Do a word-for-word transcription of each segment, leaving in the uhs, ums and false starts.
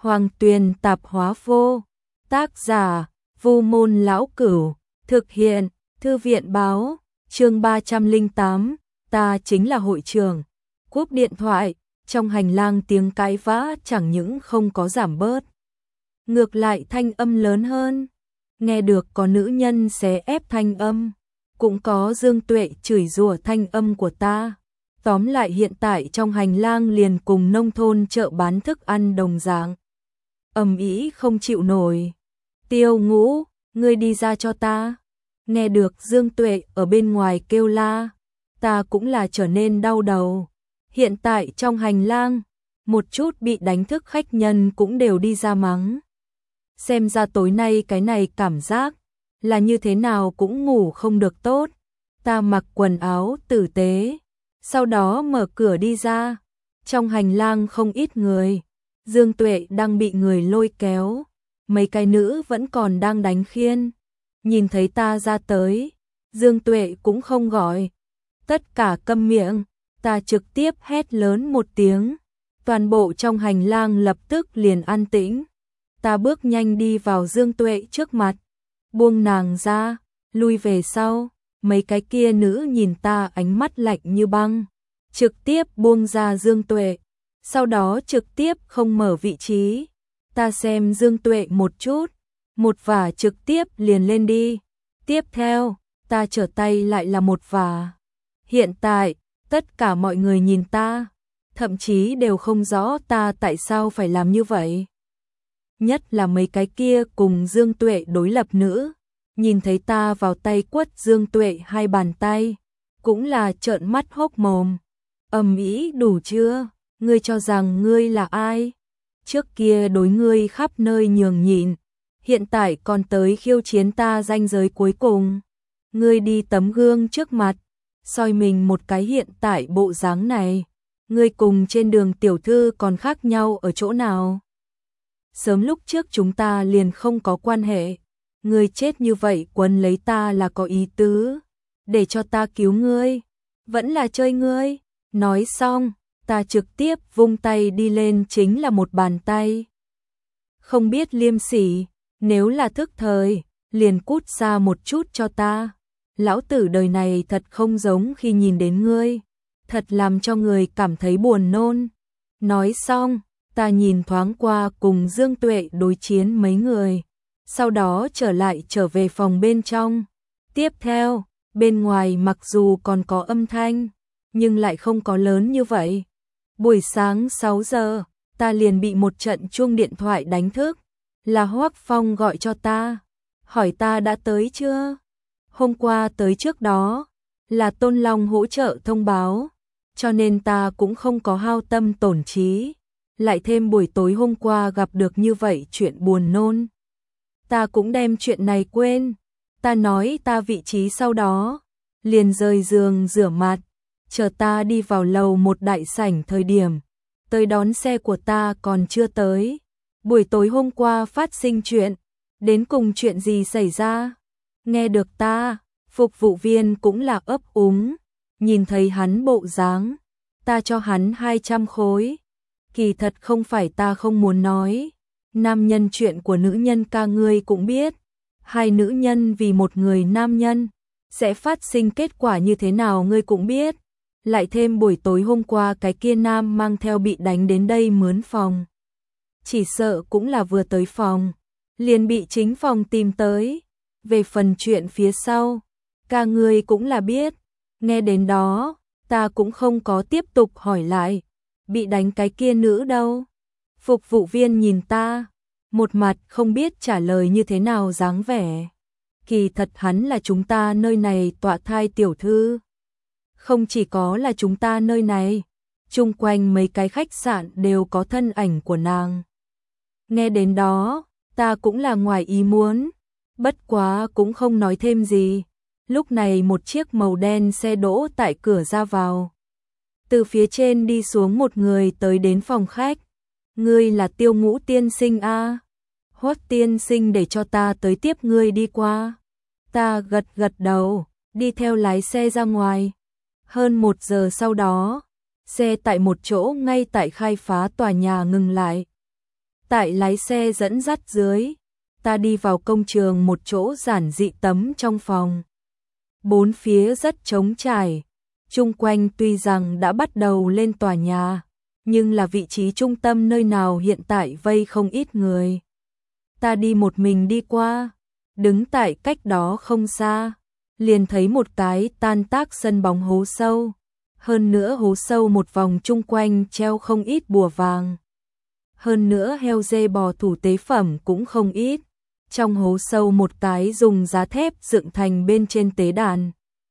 Hoàng Tuyền Tạp Hóa Vô. Tác giả: Vu Môn Lão Cửu. Thực hiện: Thư viện báo. Chương ba trăm lẻ tám, ta chính là hội trưởng. Cúp điện thoại, trong hành lang tiếng cãi vã chẳng những không có giảm bớt, ngược lại thanh âm lớn hơn. Nghe được có nữ nhân xé ép thanh âm, cũng có Dương Tuệ chửi rủa thanh âm của ta. Tóm lại hiện tại trong hành lang liền cùng nông thôn chợ bán thức ăn đồng dạng, ầm ĩ không chịu nổi. Tiêu Ngũ, ngươi đi ra cho ta. Nghe được Dương Tuệ ở bên ngoài kêu la, ta cũng là trở nên đau đầu. Hiện tại trong hành lang, một chút bị đánh thức khách nhân cũng đều đi ra mắng. Xem ra tối nay cái này cảm giác là như thế nào cũng ngủ không được tốt. Ta mặc quần áo tử tế, sau đó mở cửa đi ra. Trong hành lang không ít người, Dương Tuệ đang bị người lôi kéo, mấy cái nữ vẫn còn đang đánh khiên. Nhìn thấy ta ra tới, Dương Tuệ cũng không gọi, tất cả câm miệng. Ta trực tiếp hét lớn một tiếng, toàn bộ trong hành lang lập tức liền an tĩnh. Ta bước nhanh đi vào Dương Tuệ trước mặt, buông nàng ra, lui về sau. Mấy cái kia nữ nhìn ta ánh mắt lạnh như băng, trực tiếp buông ra Dương Tuệ, sau đó trực tiếp không mở vị trí. Ta xem Dương Tuệ một chút, một vả trực tiếp liền lên đi. Tiếp theo, ta trở tay lại là một vả. Hiện tại, tất cả mọi người nhìn ta, thậm chí đều không rõ ta tại sao phải làm như vậy. Nhất là mấy cái kia cùng Dương Tuệ đối lập nữ, nhìn thấy ta vào tay quất Dương Tuệ hai bàn tay, cũng là trợn mắt hốc mồm. Ầm ĩ đủ chưa? Ngươi cho rằng ngươi là ai? Trước kia đối ngươi khắp nơi nhường nhịn, hiện tại còn tới khiêu chiến ta ranh giới cuối cùng. Ngươi đi tấm gương trước mặt, soi mình một cái hiện tại bộ dáng này, ngươi cùng trên đường tiểu thư còn khác nhau ở chỗ nào? Sớm lúc trước chúng ta liền không có quan hệ, ngươi chết như vậy quấn lấy ta là có ý tứ, để cho ta cứu ngươi, vẫn là chơi ngươi. Nói xong, ta trực tiếp vung tay đi lên chính là một bàn tay. Không biết liêm sỉ, nếu là thức thời, liền cút xa một chút cho ta. Lão tử đời này thật không giống khi nhìn đến ngươi, thật làm cho người cảm thấy buồn nôn. Nói xong, ta nhìn thoáng qua cùng Dương Tuệ đối chiến mấy người, sau đó trở lại trở về phòng bên trong. Tiếp theo, bên ngoài mặc dù còn có âm thanh, nhưng lại không có lớn như vậy. Buổi sáng sáu giờ, ta liền bị một trận chuông điện thoại đánh thức, là Hoắc Phong gọi cho ta, hỏi ta đã tới chưa. Hôm qua tới trước đó, là Tôn Long hỗ trợ thông báo, cho nên ta cũng không có hao tâm tổn trí. Lại thêm buổi tối hôm qua gặp được như vậy chuyện buồn nôn, ta cũng đem chuyện này quên. Ta nói ta vị trí sau đó, liền rời giường rửa mặt, chờ ta đi vào lầu một đại sảnh thời điểm, tới đón xe của ta còn chưa tới. Buổi tối hôm qua phát sinh chuyện, đến cùng chuyện gì xảy ra? Nghe được ta, phục vụ viên cũng là ấp úng, nhìn thấy hắn bộ dáng, ta cho hắn hai trăm khối. Kỳ thật không phải ta không muốn nói, nam nhân chuyện của nữ nhân ca ngươi cũng biết, hai nữ nhân vì một người nam nhân, sẽ phát sinh kết quả như thế nào ngươi cũng biết. Lại thêm buổi tối hôm qua cái kia nam mang theo bị đánh đến đây mướn phòng, chỉ sợ cũng là vừa tới phòng, liền bị chính phòng tìm tới. Về phần chuyện phía sau, ca ngươi cũng là biết. Nghe đến đó, ta cũng không có tiếp tục hỏi lại, bị đánh cái kia nữ đâu? Phục vụ viên nhìn ta, một mặt không biết trả lời như thế nào dáng vẻ. Kỳ thật hắn là chúng ta nơi này tọa thai tiểu thư. Không chỉ có là chúng ta nơi này, chung quanh mấy cái khách sạn đều có thân ảnh của nàng. Nghe đến đó, ta cũng là ngoài ý muốn, bất quá cũng không nói thêm gì. Lúc này một chiếc màu đen xe đỗ tại cửa ra vào. Từ phía trên đi xuống một người tới đến phòng khách. Ngươi là Tiêu Ngũ tiên sinh a? Hoắc tiên sinh để cho ta tới tiếp ngươi đi qua. Ta gật gật đầu, đi theo lái xe ra ngoài. Hơn một giờ sau đó, xe tại một chỗ ngay tại khai phá tòa nhà ngừng lại. Tại lái xe dẫn dắt dưới, ta đi vào công trường một chỗ giản dị tấm trong phòng. Bốn phía rất trống trải, chung quanh tuy rằng đã bắt đầu lên tòa nhà, nhưng là vị trí trung tâm nơi nào hiện tại vây không ít người. Ta đi một mình đi qua, đứng tại cách đó không xa, liền thấy một cái tan tác sân bóng hố sâu. Hơn nữa hố sâu một vòng chung quanh treo không ít bùa vàng. Hơn nữa heo dê bò thủ tế phẩm cũng không ít. Trong hố sâu một cái dùng giá thép dựng thành bên trên tế đàn.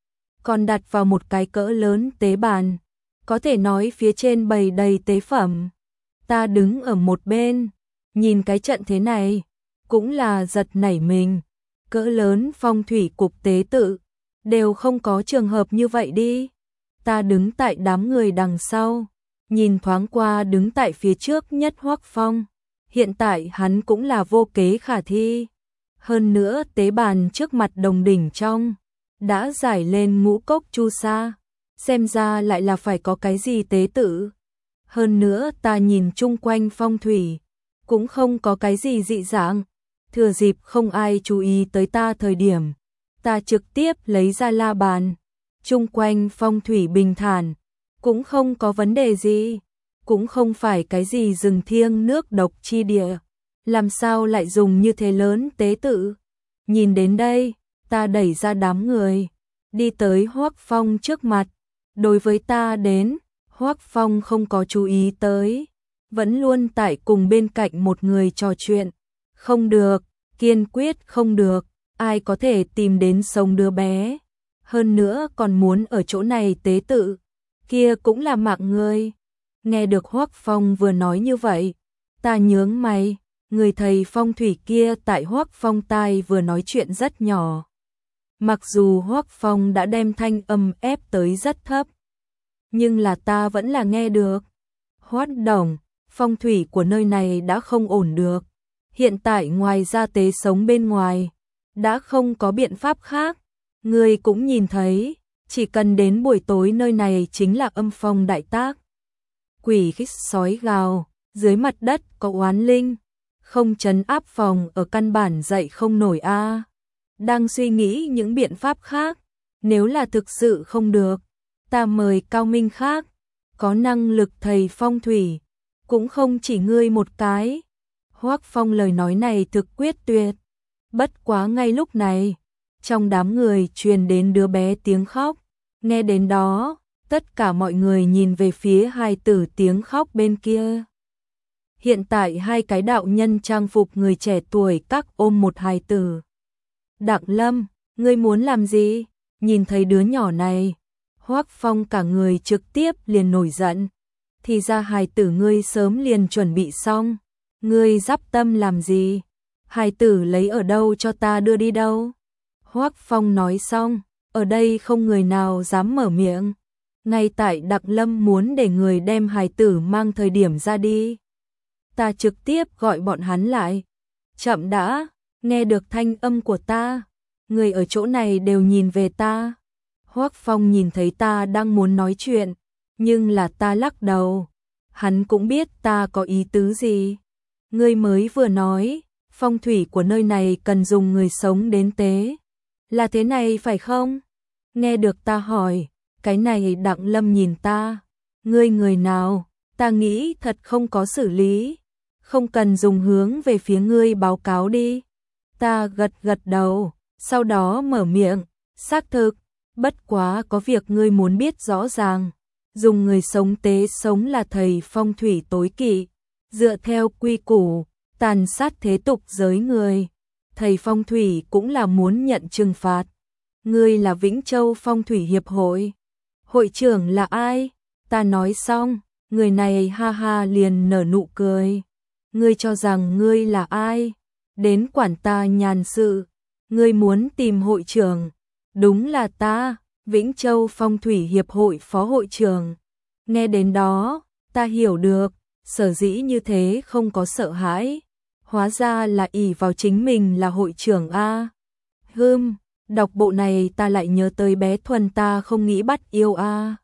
Còn đặt vào một cái cỡ lớn tế bàn. Có thể nói phía trên bày đầy tế phẩm. Ta đứng ở một bên, nhìn cái trận thế này, cũng là giật nảy mình. Cỡ lớn phong thủy cục tế tự, đều không có trường hợp như vậy đi. Ta đứng tại đám người đằng sau, nhìn thoáng qua đứng tại phía trước nhất Hoắc Phong. Hiện tại hắn cũng là vô kế khả thi. Hơn nữa tế bàn trước mặt đồng đỉnh trong, đã giải lên ngũ cốc chu sa. Xem ra lại là phải có cái gì tế tự. Hơn nữa ta nhìn chung quanh phong thủy, cũng không có cái gì dị dạng. Thừa dịp không ai chú ý tới ta thời điểm, ta trực tiếp lấy ra la bàn. Chung quanh phong thủy bình thản, cũng không có vấn đề gì, cũng không phải cái gì rừng thiêng nước độc chi địa, làm sao lại dùng như thế lớn tế tự. Nhìn đến đây, ta đẩy ra đám người, đi tới Hoắc Phong trước mặt. Đối với ta đến, Hoắc Phong không có chú ý tới, vẫn luôn tại cùng bên cạnh một người trò chuyện. Không được, kiên quyết không được, ai có thể tìm đến sống đứa bé. Hơn nữa còn muốn ở chỗ này tế tự, kia cũng là mạng người. Nghe được Hoắc Phong vừa nói như vậy, ta nhướng mày, người thầy phong thủy kia tại Hoắc Phong tai vừa nói chuyện rất nhỏ. Mặc dù Hoắc Phong đã đem thanh âm ép tới rất thấp, nhưng là ta vẫn là nghe được. Hoắc đồng, phong thủy của nơi này đã không ổn được. Hiện tại ngoài ra tế sống bên ngoài, đã không có biện pháp khác. Người cũng nhìn thấy, chỉ cần đến buổi tối nơi này chính là âm phong đại tác. Quỷ khích sói gào, dưới mặt đất có oán linh, không trấn áp phòng ở căn bản dậy không nổi a. Đang suy nghĩ những biện pháp khác, nếu là thực sự không được, ta mời cao minh khác, có năng lực thầy phong thủy, cũng không chỉ ngươi một cái. Hoắc Phong lời nói này thực quyết tuyệt, bất quá ngay lúc này, trong đám người truyền đến đứa bé tiếng khóc, nghe đến đó, tất cả mọi người nhìn về phía hài tử tiếng khóc bên kia. Hiện tại hai cái đạo nhân trang phục người trẻ tuổi các ôm một hài tử. Đặng Lâm, ngươi muốn làm gì? Nhìn thấy đứa nhỏ này, Hoắc Phong cả người trực tiếp liền nổi giận. Thì ra hài tử ngươi sớm liền chuẩn bị xong, ngươi dắp tâm làm gì? Hài tử lấy ở đâu cho ta đưa đi đâu? Hoắc Phong nói xong, ở đây không người nào dám mở miệng. Ngay tại Đặng Lâm muốn để người đem hài tử mang thời điểm ra đi, ta trực tiếp gọi bọn hắn lại. Chậm đã, nghe được thanh âm của ta, người ở chỗ này đều nhìn về ta. Hoắc Phong nhìn thấy ta đang muốn nói chuyện, nhưng là ta lắc đầu. Hắn cũng biết ta có ý tứ gì. Ngươi mới vừa nói, phong thủy của nơi này cần dùng người sống đến tế. Là thế này phải không? Nghe được ta hỏi, cái này Đặng Lâm nhìn ta. Ngươi người nào? Ta nghĩ thật không có xử lý. Không cần dùng hướng về phía ngươi báo cáo đi. Ta gật gật đầu, sau đó mở miệng. Xác thực, bất quá có việc ngươi muốn biết rõ ràng. Dùng người sống tế sống là thầy phong thủy tối kỵ. Dựa theo quy củ, tàn sát thế tục giới người. Thầy phong thủy cũng là muốn nhận trừng phạt. Ngươi là Vĩnh Châu Phong Thủy Hiệp hội. Hội trưởng là ai? Ta nói xong, người này ha ha liền nở nụ cười. Ngươi cho rằng ngươi là ai? Đến quản ta nhàn sự. Ngươi muốn tìm hội trưởng? Đúng là ta, Vĩnh Châu Phong Thủy Hiệp hội phó hội trưởng. Nghe đến đó, ta hiểu được, sở dĩ như thế không có sợ hãi. Hóa ra là ỷ vào chính mình là hội trưởng a. Hừm, đọc bộ này ta lại nhớ tới bé Thuần ta không nghĩ bắt yêu a.